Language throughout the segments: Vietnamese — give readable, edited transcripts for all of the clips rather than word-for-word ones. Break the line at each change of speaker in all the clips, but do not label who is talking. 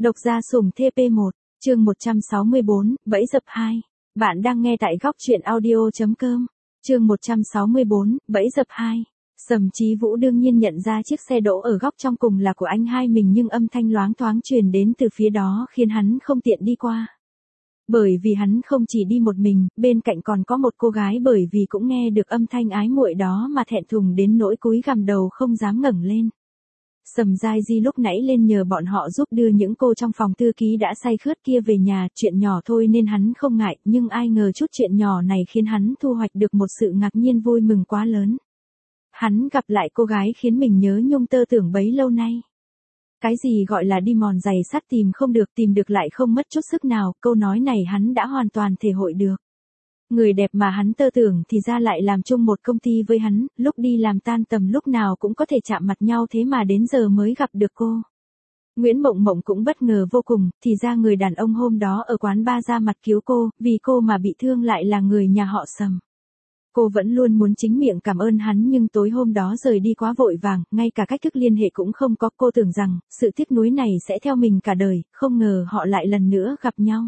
Độc gia sủng TP1, chương 164, bẫy dập 2. Bạn đang nghe tại góc truyện audio.com. Chương 164, bẫy dập 2. Sầm Chí Vũ đương nhiên nhận ra chiếc xe đỗ ở góc trong cùng là của anh hai mình, nhưng âm thanh loáng thoáng truyền đến từ phía đó khiến hắn không tiện đi qua. Bởi vì hắn không chỉ đi một mình, bên cạnh còn có một cô gái, bởi vì cũng nghe được âm thanh ái muội đó mà thẹn thùng đến nỗi cúi gằm đầu không dám ngẩng lên. Sầm Giai Di lúc nãy lên nhờ bọn họ giúp đưa những cô trong phòng thư ký đã say khướt kia về nhà, chuyện nhỏ thôi nên hắn không ngại, nhưng ai ngờ chút chuyện nhỏ này khiến hắn thu hoạch được một sự ngạc nhiên vui mừng quá lớn. Hắn gặp lại cô gái khiến mình nhớ nhung tơ tưởng bấy lâu nay. Cái gì gọi là đi mòn giày sắt tìm không được, tìm được lại không mất chút sức nào, câu nói này hắn đã hoàn toàn thể hội được. Người đẹp mà hắn tơ tưởng thì ra lại làm chung một công ty với hắn, lúc đi làm tan tầm lúc nào cũng có thể chạm mặt nhau, thế mà đến giờ mới gặp được cô. Nguyễn Mộng Mộng cũng bất ngờ vô cùng, thì ra người đàn ông hôm đó ở quán bar ra mặt cứu cô, vì cô mà bị thương lại là người nhà họ Sầm. Cô vẫn luôn muốn chính miệng cảm ơn hắn, nhưng tối hôm đó rời đi quá vội vàng, ngay cả cách thức liên hệ cũng không có. Cô tưởng rằng sự tiếc nuối này sẽ theo mình cả đời, không ngờ họ lại lần nữa gặp nhau.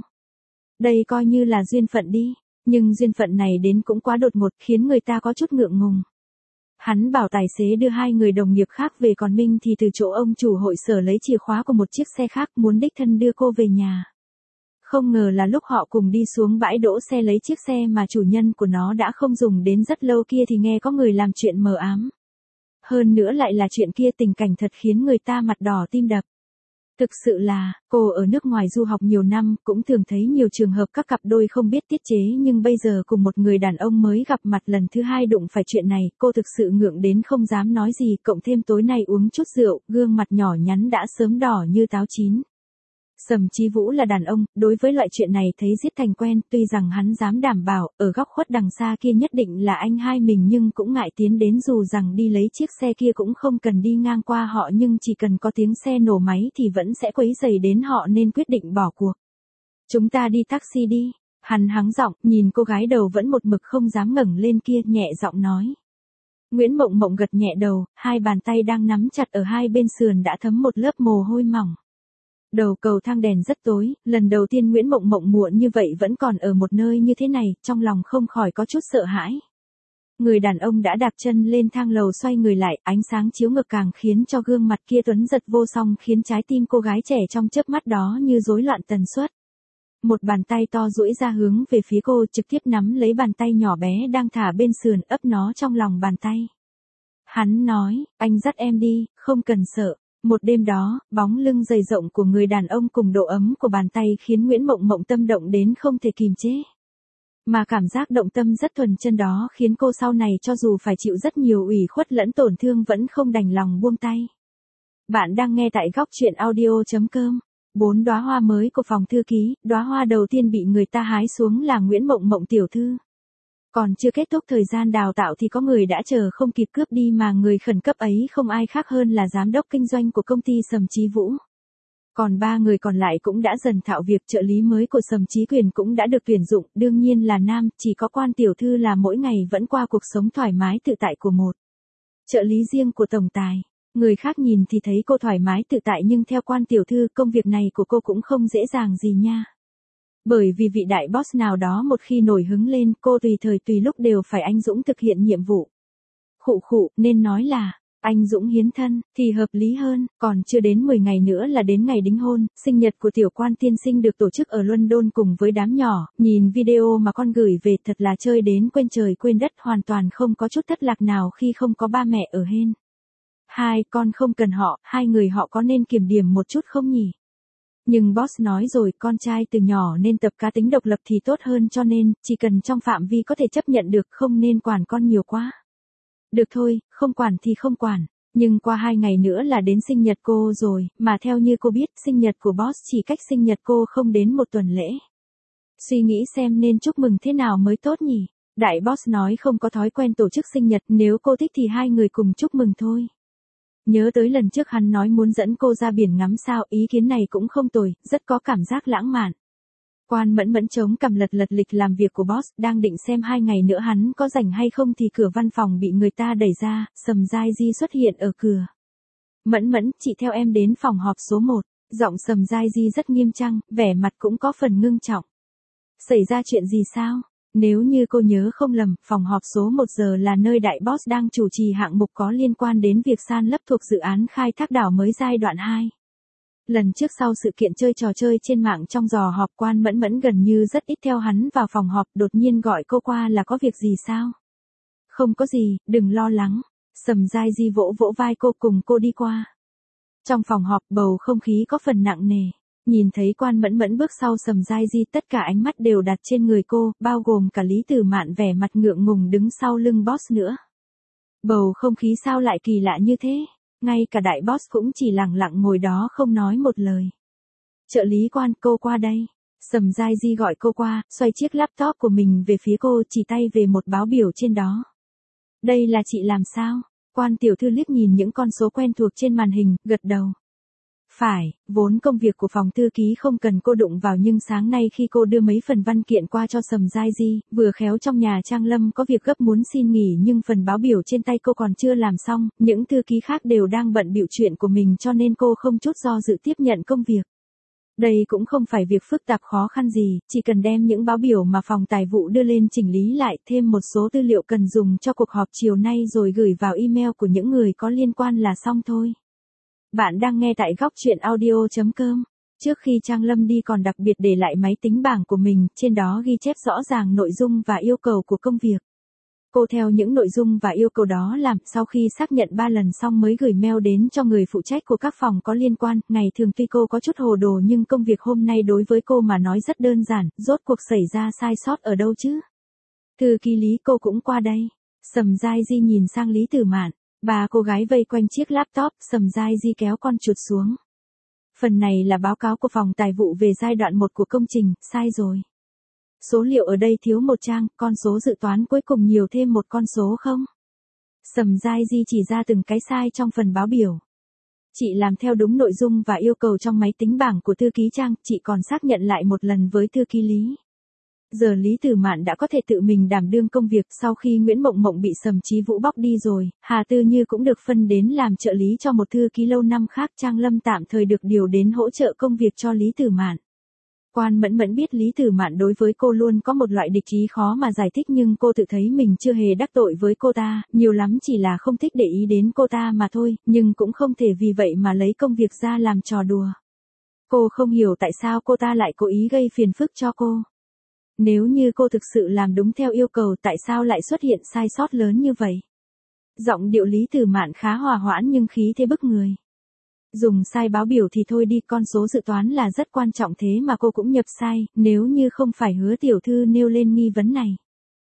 Đây coi như là duyên phận đi. Nhưng duyên phận này đến cũng quá đột ngột, khiến người ta có chút ngượng ngùng. Hắn bảo tài xế đưa hai người đồng nghiệp khác về, còn Minh thì từ chỗ ông chủ hội sở lấy chìa khóa của một chiếc xe khác, muốn đích thân đưa cô về nhà. Không ngờ là lúc họ cùng đi xuống bãi đỗ xe lấy chiếc xe mà chủ nhân của nó đã không dùng đến rất lâu kia thì nghe có người làm chuyện mờ ám. Hơn nữa lại là chuyện kia, tình cảnh thật khiến người ta mặt đỏ tim đập. Thực sự là, cô ở nước ngoài du học nhiều năm, cũng thường thấy nhiều trường hợp các cặp đôi không biết tiết chế, nhưng bây giờ cùng một người đàn ông mới gặp mặt lần thứ hai đụng phải chuyện này, cô thực sự ngượng đến không dám nói gì, cộng thêm tối nay uống chút rượu, gương mặt nhỏ nhắn đã sớm đỏ như táo chín. Sầm Chí Vũ là đàn ông, đối với loại chuyện này thấy giết thành quen, tuy rằng hắn dám đảm bảo, ở góc khuất đằng xa kia nhất định là anh hai mình, nhưng cũng ngại tiến đến, dù rằng đi lấy chiếc xe kia cũng không cần đi ngang qua họ, nhưng chỉ cần có tiếng xe nổ máy thì vẫn sẽ quấy rầy đến họ, nên quyết định bỏ cuộc. Chúng ta đi taxi đi, hắn hắng giọng, nhìn cô gái đầu vẫn một mực không dám ngẩng lên kia, nhẹ giọng nói. Nguyễn Mộng Mộng gật nhẹ đầu, hai bàn tay đang nắm chặt ở hai bên sườn đã thấm một lớp mồ hôi mỏng. Đầu cầu thang đèn rất tối, lần đầu tiên Nguyễn Mộng Mộng muộn như vậy vẫn còn ở một nơi như thế này, trong lòng không khỏi có chút sợ hãi. Người đàn ông đã đạp chân lên thang lầu, xoay người lại, ánh sáng chiếu ngược càng khiến cho gương mặt kia tuấn giật vô song, khiến trái tim cô gái trẻ trong chớp mắt đó như rối loạn tần suất. Một bàn tay to duỗi ra hướng về phía cô, trực tiếp nắm lấy bàn tay nhỏ bé đang thả bên sườn, ấp nó trong lòng bàn tay. Hắn nói, anh dắt em đi, không cần sợ. Một đêm đó, bóng lưng dày rộng của người đàn ông cùng độ ấm của bàn tay khiến Nguyễn Mộng Mộng tâm động đến không thể kìm chế. Mà cảm giác động tâm rất thuần chân đó khiến cô sau này cho dù phải chịu rất nhiều ủy khuất lẫn tổn thương vẫn không đành lòng buông tay. Bạn đang nghe tại góc truyện audio.com. 4 đóa hoa mới của phòng thư ký, đóa hoa đầu tiên bị người ta hái xuống là Nguyễn Mộng Mộng tiểu thư. Còn chưa kết thúc thời gian đào tạo thì có người đã chờ không kịp cướp đi, mà người khẩn cấp ấy không ai khác hơn là giám đốc kinh doanh của công ty Sầm Chí Vũ. Còn 3 người còn lại cũng đã dần thạo việc, trợ lý mới của Sầm Chí Quyền cũng đã được tuyển dụng, đương nhiên là nam, chỉ có quan tiểu thư là mỗi ngày vẫn qua cuộc sống thoải mái tự tại của một trợ lý riêng của tổng tài. Người khác nhìn thì thấy cô thoải mái tự tại, nhưng theo quan tiểu thư, công việc này của cô cũng không dễ dàng gì nha. Bởi vì vị đại boss nào đó một khi nổi hứng lên, cô tùy thời tùy lúc đều phải anh dũng thực hiện nhiệm vụ. Khụ, nên nói là anh dũng hiến thân thì hợp lý hơn. Còn chưa đến 10 ngày nữa là đến ngày đính hôn, sinh nhật của tiểu quan tiên sinh được tổ chức ở London cùng với đám nhỏ. Nhìn video mà con gửi về thật là chơi đến quên trời quên đất, hoàn toàn không có chút thất lạc nào khi không có ba mẹ ở hên. Hai con không cần họ, hai người họ có nên kiểm điểm một chút không nhỉ? Nhưng boss nói rồi, con trai từ nhỏ nên tập cá tính độc lập thì tốt hơn, cho nên, chỉ cần trong phạm vi có thể chấp nhận được, không nên quản con nhiều quá. Được thôi, không quản thì không quản. Nhưng qua 2 ngày nữa là đến sinh nhật cô rồi, mà theo như cô biết, sinh nhật của boss chỉ cách sinh nhật cô không đến một tuần lễ. Suy nghĩ xem nên chúc mừng thế nào mới tốt nhỉ? Đại boss nói không có thói quen tổ chức sinh nhật, nếu cô thích thì hai người cùng chúc mừng thôi. Nhớ tới lần trước hắn nói muốn dẫn cô ra biển ngắm sao, ý kiến này cũng không tồi, rất có cảm giác lãng mạn. Quan Mẫn Mẫn chống cằm lật lịch làm việc của boss, đang định xem 2 ngày nữa hắn có rảnh hay không thì cửa văn phòng bị người ta đẩy ra, Sầm Giai Di xuất hiện ở cửa. Mẫn Mẫn, chị theo em đến phòng họp số 1. Giọng Sầm Giai Di rất nghiêm trang, vẻ mặt cũng có phần ngưng trọng. Xảy ra chuyện gì sao? Nếu như cô nhớ không lầm, phòng họp số 1 giờ là nơi đại boss đang chủ trì hạng mục có liên quan đến việc san lấp thuộc dự án khai thác đảo mới giai đoạn 2. Lần trước sau sự kiện chơi trò chơi trên mạng trong giò họp, Quan Mẫn Mẫn gần như rất ít theo hắn vào phòng họp, đột nhiên gọi cô qua là có việc gì sao? Không có gì, đừng lo lắng. Sầm Giai Di vỗ vỗ vai cô cùng cô đi qua. Trong phòng họp bầu không khí có phần nặng nề. Nhìn thấy Quan Mẫn Mẫn bước sau Sầm Giai Di, tất cả ánh mắt đều đặt trên người cô, bao gồm cả Lý Tử Mạn vẻ mặt ngượng ngùng đứng sau lưng boss nữa. Bầu không khí sao lại kỳ lạ như thế? Ngay cả đại boss cũng chỉ lặng lặng ngồi đó không nói một lời. Trợ lý Quan, cô qua đây. Sầm Giai Di gọi cô qua, xoay chiếc laptop của mình về phía cô, chỉ tay về một báo biểu trên đó. Đây là chị làm sao? Quan tiểu thư liếc nhìn những con số quen thuộc trên màn hình, gật đầu. Phải, vốn công việc của phòng thư ký không cần cô đụng vào, nhưng sáng nay khi cô đưa mấy phần văn kiện qua cho Sầm Giai Di, vừa khéo trong nhà Trang Lâm có việc gấp muốn xin nghỉ, nhưng phần báo biểu trên tay cô còn chưa làm xong, những thư ký khác đều đang bận bịu chuyện của mình, cho nên cô không chút do dự tiếp nhận công việc. Đây cũng không phải việc phức tạp khó khăn gì, chỉ cần đem những báo biểu mà phòng tài vụ đưa lên chỉnh lý lại, thêm một số tư liệu cần dùng cho cuộc họp chiều nay rồi gửi vào email của những người có liên quan là xong thôi. Bạn đang nghe tại góc truyện audio.com. Trước khi Trang Lâm đi còn đặc biệt để lại máy tính bảng của mình, trên đó ghi chép rõ ràng nội dung và yêu cầu của công việc. Cô theo những nội dung và yêu cầu đó làm, sau khi xác nhận 3 lần xong mới gửi mail đến cho người phụ trách của các phòng có liên quan. Ngày thường tuy cô có chút hồ đồ nhưng công việc hôm nay đối với cô mà nói rất đơn giản, rốt cuộc xảy ra sai sót ở đâu chứ? Thư ký Lý, cô cũng qua đây. Sầm Giai Di nhìn sang Lý Tử Mạn. Ba cô gái vây quanh chiếc laptop, Sầm Giai Di kéo con chuột xuống. Phần này là báo cáo của phòng tài vụ về giai đoạn 1 của công trình, sai rồi. Số liệu ở đây thiếu một trang, con số dự toán cuối cùng nhiều thêm một con số không? Sầm Giai Di chỉ ra từng cái sai trong phần báo biểu. Chị làm theo đúng nội dung và yêu cầu trong máy tính bảng của thư ký Trang, chị còn xác nhận lại một lần với thư ký Lý. Giờ Lý Tử Mạn đã có thể tự mình đảm đương công việc, sau khi Nguyễn Mộng Mộng bị Sầm Chí Vũ bóc đi rồi, Hà Tư Như cũng được phân đến làm trợ lý cho một thư ký lâu năm khác, Trang Lâm tạm thời được điều đến hỗ trợ công việc cho Lý Tử Mạn. Quan Mẫn Mẫn biết Lý Tử Mạn đối với cô luôn có một loại địch ý khó mà giải thích, nhưng cô tự thấy mình chưa hề đắc tội với cô ta, nhiều lắm chỉ là không thích để ý đến cô ta mà thôi, nhưng cũng không thể vì vậy mà lấy công việc ra làm trò đùa. Cô không hiểu tại sao cô ta lại cố ý gây phiền phức cho cô. Nếu như cô thực sự làm đúng theo yêu cầu, tại sao lại xuất hiện sai sót lớn như vậy? Giọng điệu Lý Tử Mạn khá hòa hoãn nhưng khí thế bức người. Dùng sai báo biểu thì thôi đi, con số dự toán là rất quan trọng, thế mà cô cũng nhập sai, nếu như không phải Hứa tiểu thư nêu lên nghi vấn này.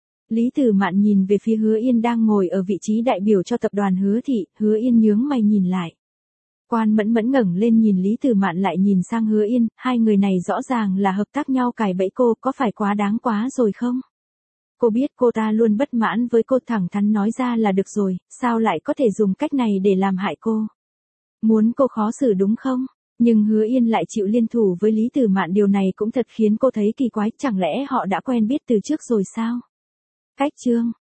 Lý Tử Mạn nhìn về phía Hứa Yên đang ngồi ở vị trí đại biểu cho tập đoàn Hứa Thị, Hứa Yên nhướng mày nhìn lại. Quan Mẫn Mẫn ngẩng lên nhìn Lý Tử Mạn lại nhìn sang Hứa Yên, hai người này rõ ràng là hợp tác nhau cài bẫy cô, có phải quá đáng quá rồi không? Cô biết cô ta luôn bất mãn với cô, thẳng thắn nói ra là được rồi, sao lại có thể dùng cách này để làm hại cô? Muốn cô khó xử đúng không? Nhưng Hứa Yên lại chịu liên thủ với Lý Tử Mạn, điều này cũng thật khiến cô thấy kỳ quái, chẳng lẽ họ đã quen biết từ trước rồi sao? Cách chương